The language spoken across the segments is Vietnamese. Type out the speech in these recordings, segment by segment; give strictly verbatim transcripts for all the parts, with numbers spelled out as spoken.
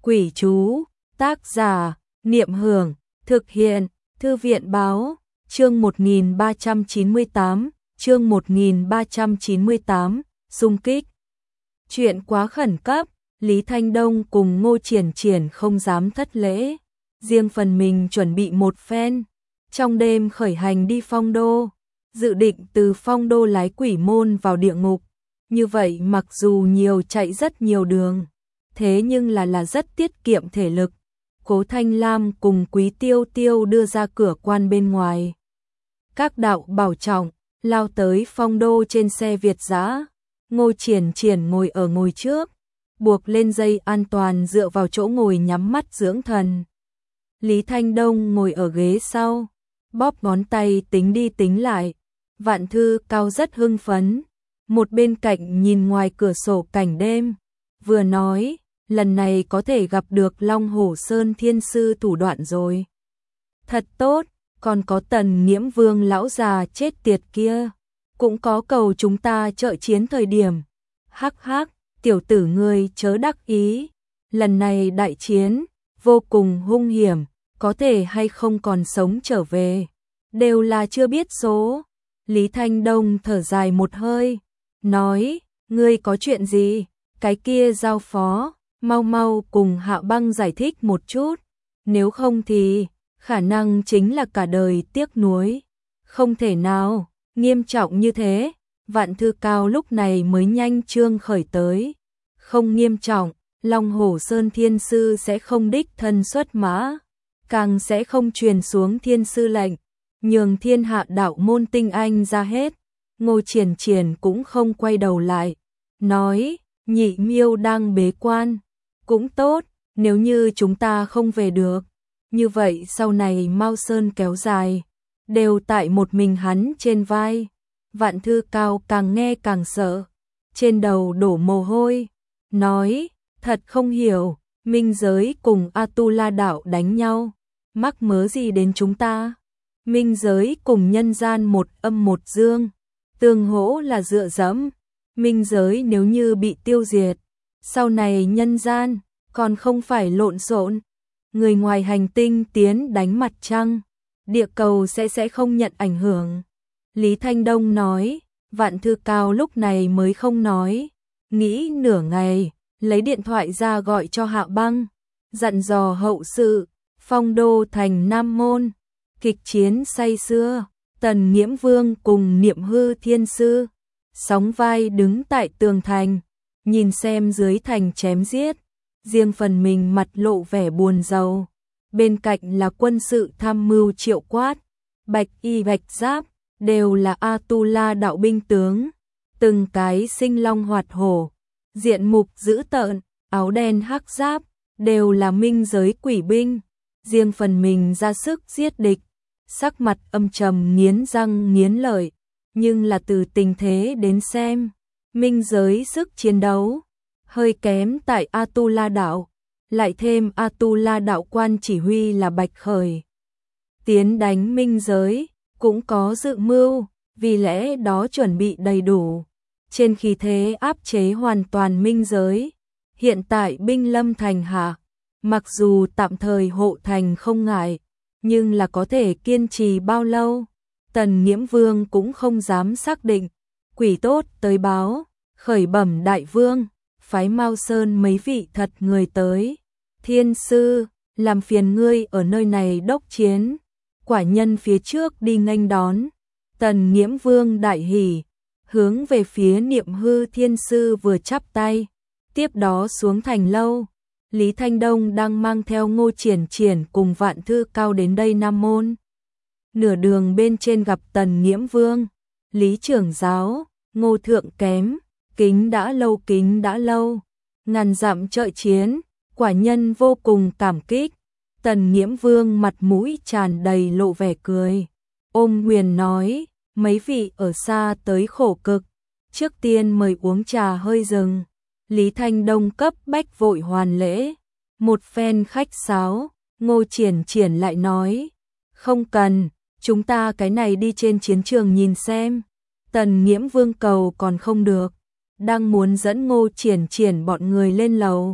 Quỷ chú, tác giả, Niệm Hưởng, thực hiện, Thư viện Báo, chương một nghìn ba trăm chín mươi tám, chương một nghìn ba trăm chín mươi tám, xung kích. Chuyện quá khẩn cấp, Lý Thanh Đông cùng Ngô Triển Triển không dám thất lễ, riêng phần mình chuẩn bị một phen, trong đêm khởi hành đi Phong Đô, dự định từ Phong Đô lái quỷ môn vào địa ngục. Như vậy mặc dù nhiều chạy rất nhiều đường, thế nhưng là là rất tiết kiệm thể lực. Cố Thanh Lam cùng Quý Tiêu Tiêu đưa ra cửa quan bên ngoài. Các đạo bảo trọng, lao tới Phong Đô trên xe Việt dã. Ngô Triển Triển ngồi ở ngồi trước, buộc lên dây an toàn dựa vào chỗ ngồi nhắm mắt dưỡng thần. Lý Thanh Đông ngồi ở ghế sau, bóp ngón tay tính đi tính lại. Vạn Thư Cao rất hưng phấn, một bên cạnh nhìn ngoài cửa sổ cảnh đêm, vừa nói, lần này có thể gặp được Long Hổ Sơn Thiên Sư thủ đoạn rồi. Thật tốt, còn có Tần Nghiễm Vương lão già chết tiệt kia, cũng có cầu chúng ta trợ chiến thời điểm. Hắc hắc, tiểu tử ngươi chớ đắc ý, lần này đại chiến, vô cùng hung hiểm, có thể hay không còn sống trở về, đều là chưa biết số. Lý Thanh Đông thở dài một hơi, nói, ngươi có chuyện gì, cái kia giao phó, mau mau cùng Hạ Băng giải thích một chút, nếu không thì, khả năng chính là cả đời tiếc nuối. Không thể nào, nghiêm trọng như thế, Vạn Thư Cao lúc này mới nhanh chương khởi tới. Không nghiêm trọng, Long Hổ Sơn Thiên Sư sẽ không đích thân xuất mã, càng sẽ không truyền xuống Thiên Sư lệnh, nhường thiên hạ đạo môn tinh anh ra hết. Ngô Triển Triển cũng không quay đầu lại, nói, Nhị Miêu đang bế quan, cũng tốt, nếu như chúng ta không về được, như vậy sau này Mao Sơn kéo dài, đều tại một mình hắn trên vai. Vạn Thư Cao càng nghe càng sợ, trên đầu đổ mồ hôi, nói, thật không hiểu, minh giới cùng A-tu-la đạo đánh nhau, mắc mớ gì đến chúng ta? Minh giới cùng nhân gian một âm một dương, tương hỗ là dựa dẫm, minh giới nếu như bị tiêu diệt, sau này nhân gian còn không phải lộn xộn, người ngoài hành tinh tiến đánh mặt trăng, địa cầu sẽ sẽ không nhận ảnh hưởng. Lý Thanh Đông nói, Vạn Thư Cao lúc này mới không nói, nghĩ nửa ngày, lấy điện thoại ra gọi cho Hạ Băng, dặn dò hậu sự, Phong Đô thành Nam Môn, kịch chiến say sưa, Tần Nghiễm Vương cùng Niệm Hư Thiên Sư, sóng vai đứng tại tường thành, nhìn xem dưới thành chém giết, riêng phần mình mặt lộ vẻ buồn rầu. Bên cạnh là quân sự tham mưu Triệu Quát, Bạch Y Bạch Giáp, đều là A-tu-la đạo binh tướng, từng cái sinh long hoạt hổ, diện mục dữ tợn, áo đen hắc giáp, đều là minh giới quỷ binh, riêng phần mình ra sức giết địch, sắc mặt âm trầm nghiến răng nghiến lợi, nhưng là từ tình thế đến xem, minh giới sức chiến đấu hơi kém tại A-tu-la đạo, lại thêm A-tu-la đạo quan chỉ huy là Bạch Khởi. Tiến đánh minh giới, cũng có dự mưu, vì lẽ đó chuẩn bị đầy đủ, trên khí thế áp chế hoàn toàn minh giới. Hiện tại binh lâm thành hạ, mặc dù tạm thời hộ thành không ngại, nhưng là có thể kiên trì bao lâu, Tần Nghiễm Vương cũng không dám xác định. Quỷ tốt tới báo, khởi bẩm đại vương, phái Mao Sơn mấy vị thật người tới. Thiên Sư, làm phiền ngươi ở nơi này đốc chiến, quả nhân phía trước đi nghênh đón. Tần Nghiễm Vương đại hỉ, hướng về phía Niệm Hư Thiên Sư vừa chắp tay, tiếp đó xuống thành lâu. Lý Thanh Đông đang mang theo Ngô Triển Triển cùng Vạn Thư Cao đến đây Nam Môn. Nửa đường bên trên gặp Tần Nghiễm Vương, Lý trưởng giáo, Ngô thượng kém, kính đã lâu kính đã lâu, ngàn dặm trợ chiến, quả nhân vô cùng cảm kích. Tần Nghiễm Vương mặt mũi tràn đầy lộ vẻ cười, ôm quyền nói, mấy vị ở xa tới khổ cực, trước tiên mời uống trà hơi rừng. Lý Thanh Đông cấp bách vội hoàn lễ, một phen khách sáo, Ngô Triển Triển lại nói, không cần, chúng ta cái này đi trên chiến trường nhìn xem. Tần Nghiễm Vương cầu còn không được, đang muốn dẫn Ngô Triển Triển bọn người lên lầu,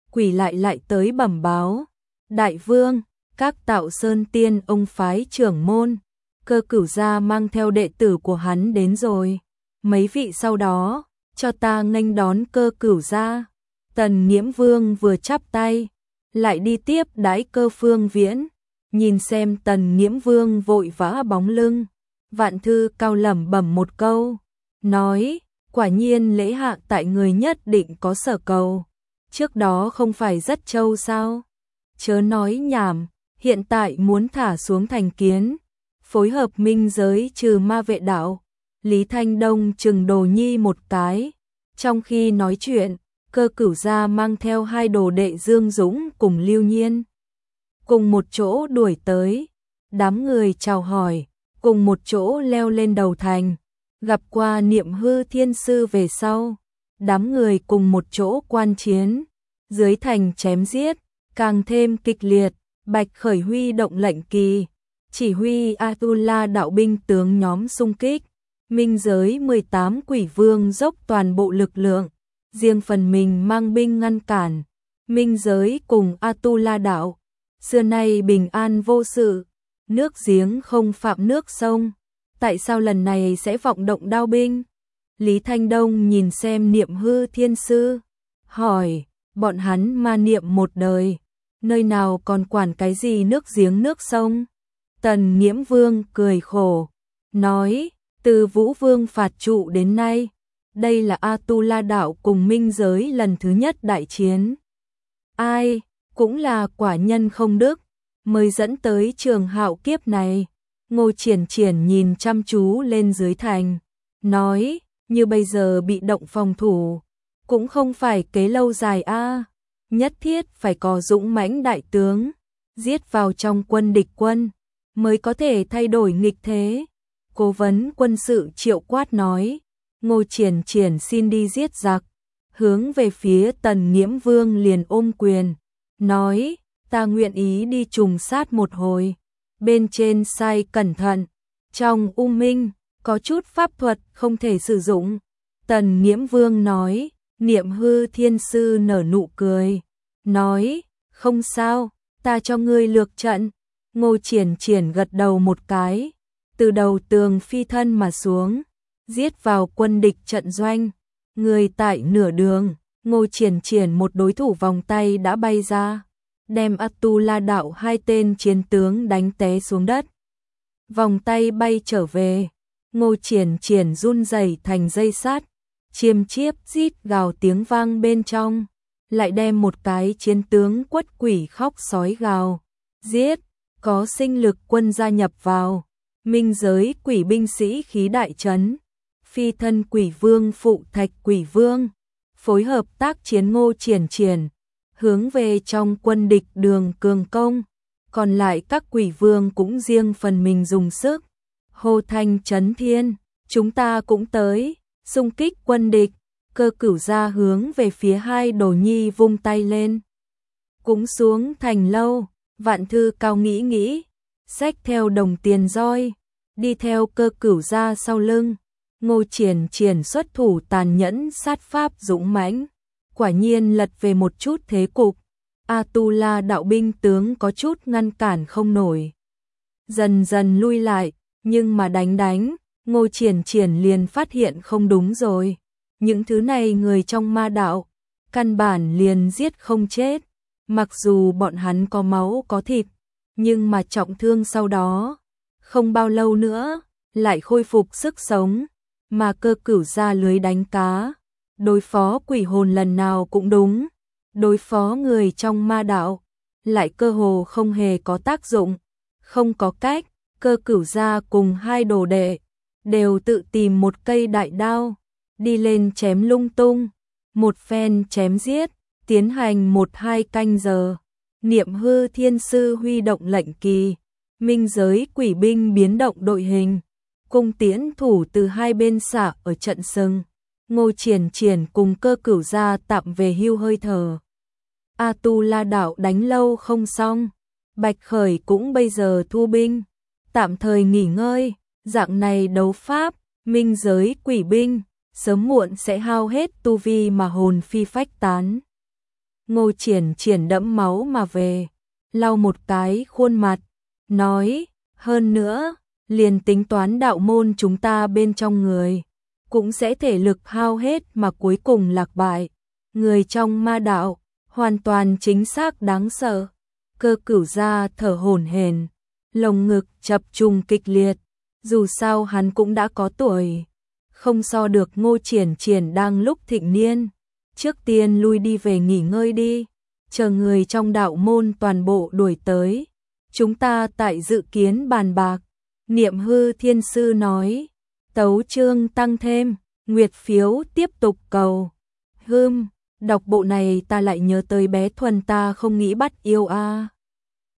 quỷ lại lại tới bẩm báo. Đại vương, các Tạo Sơn Tiên ông phái trưởng môn, Cơ Cửu gia mang theo đệ tử của hắn đến rồi. Mấy vị sau đó, cho ta nghênh đón Cơ Cửu gia. Tần Nghiễm Vương vừa chắp tay, lại đi tiếp đãi Cơ Phương Viễn. Nhìn xem Tần Nghiễm Vương vội vã bóng lưng, Vạn Thư cao lẩm bẩm một câu, nói, quả nhiên lễ hạ tại người nhất định có sở cầu. Trước đó không phải rất trâu sao? Chớ nói nhảm, hiện tại muốn thả xuống thành kiến, phối hợp minh giới trừ ma vệ đạo. Lý Thanh Đông chừng Đồ Nhi một cái. Trong khi nói chuyện, Cơ Cửu gia mang theo hai đồ đệ Dương Dũng cùng Lưu Nhiên, cùng một chỗ đuổi tới. Đám người chào hỏi, cùng một chỗ leo lên đầu thành. Gặp qua Niệm Hư Thiên Sư về sau, đám người cùng một chỗ quan chiến. Dưới thành chém giết, càng thêm kịch liệt. Bạch Khởi huy động lệnh kỳ, chỉ huy Atula đạo binh tướng nhóm xung kích. Minh giới mười tám quỷ vương dốc toàn bộ lực lượng, riêng phần mình mang binh ngăn cản. Minh giới cùng Atula đạo, xưa nay bình an vô sự, nước giếng không phạm nước sông, tại sao lần này sẽ vọng động đao binh? Lý Thanh Đông nhìn xem Niệm Hư Thiên Sư, hỏi, bọn hắn ma niệm một đời, nơi nào còn quản cái gì nước giếng nước sông? Tần Nghiễm Vương cười khổ, nói, từ Vũ Vương phạt trụ đến nay, đây là Atula đạo cùng minh giới lần thứ nhất đại chiến. Ai, cũng là quả nhân không đức, mới dẫn tới trường hạo kiếp này. Ngô Triển Triển nhìn chăm chú lên dưới thành, nói, như bây giờ bị động phòng thủ, cũng không phải kế lâu dài a, nhất thiết phải có dũng mãnh đại tướng, giết vào trong quân địch quân, mới có thể thay đổi nghịch thế. Cố vấn quân sự Triệu Quát nói, Ngô Triển Triển xin đi giết giặc, hướng về phía Tần Nghiễm Vương liền ôm quyền, nói, ta nguyện ý đi trùng sát một hồi. Bên trên sai cẩn thận, trong U Minh, có chút pháp thuật không thể sử dụng. Tần Nghiễm Vương nói, Niệm Hư Thiên Sư nở nụ cười, nói, không sao, ta cho ngươi lược trận. Ngô Triển Triển gật đầu một cái, từ đầu tường phi thân mà xuống, giết vào quân địch trận doanh. Người tại nửa đường, Ngô Triển Triển một đối thủ vòng tay đã bay ra, đem Atula đạo hai tên chiến tướng đánh té xuống đất. Vòng tay bay trở về, Ngô Triển Triển run rẩy thành dây sắt, chiêm chiếp rít gào tiếng vang bên trong, lại đem một cái chiến tướng quất quỷ khóc sói gào, giết, có sinh lực quân gia nhập vào. Minh giới quỷ binh sĩ khí đại trấn, phi thân quỷ vương phụ thạch quỷ vương, phối hợp tác chiến Ngô Triển Triển, hướng về trong quân địch đường cường công, còn lại các quỷ vương cũng riêng phần mình dùng sức. Hô thanh chấn thiên, chúng ta cũng tới, xung kích quân địch. Cơ Cửu gia hướng về phía hai đồ nhi vung tay lên. Cũng xuống thành lâu, Vạn Thư cao nghĩ nghĩ, xách theo đồng tiền roi, đi theo Cơ Cửu gia sau lưng. Ngô Triển Triển xuất thủ tàn nhẫn sát pháp dũng mãnh, quả nhiên lật về một chút thế cục. Atula đạo binh tướng có chút ngăn cản không nổi, dần dần lui lại, nhưng mà đánh đánh, Ngô Triển Triển liền phát hiện không đúng rồi. Những thứ này người trong ma đạo, căn bản liền giết không chết, mặc dù bọn hắn có máu có thịt, nhưng mà trọng thương sau đó, không bao lâu nữa, lại khôi phục sức sống, mà Cơ Cửu gia lưới đánh cá, đối phó quỷ hồn lần nào cũng đúng, đối phó người trong ma đạo, lại cơ hồ không hề có tác dụng. Không có cách, Cơ Cửu gia cùng hai đồ đệ, đều tự tìm một cây đại đao, đi lên chém lung tung, một phen chém giết, tiến hành một hai canh giờ. Niệm Hư Thiên Sư huy động lệnh kỳ, minh giới quỷ binh biến động đội hình, cung tiễn thủ từ hai bên xạ ở trận sừng. Ngô Triển Triển cùng Cơ Cửu gia tạm về hưu hơi thở. Atula đạo đánh lâu không xong, Bạch Khởi cũng bây giờ thu binh, tạm thời nghỉ ngơi. Dạng này đấu pháp, minh giới quỷ binh, sớm muộn sẽ hao hết tu vi mà hồn phi phách tán. Ngô Triển Triển đẫm máu mà về, lau một cái khuôn mặt, nói, hơn nữa, liền tính toán đạo môn chúng ta bên trong người, cũng sẽ thể lực hao hết mà cuối cùng lạc bại. Người trong ma đạo, hoàn toàn chính xác đáng sợ. Cơ Cửu Gia thở hổn hển, lồng ngực chập trùng kịch liệt, dù sao hắn cũng đã có tuổi, không so được Ngô Triển Triển đang lúc thịnh niên. Trước tiên lui đi về nghỉ ngơi đi, chờ người trong đạo môn toàn bộ đuổi tới, chúng ta tại dự kiến bàn bạc. Niệm Hư Thiên Sư nói, tấu chương tăng thêm, nguyệt phiếu tiếp tục cầu. Hưm, đọc bộ này ta lại nhớ tới bé Thuần ta không nghĩ bắt yêu a.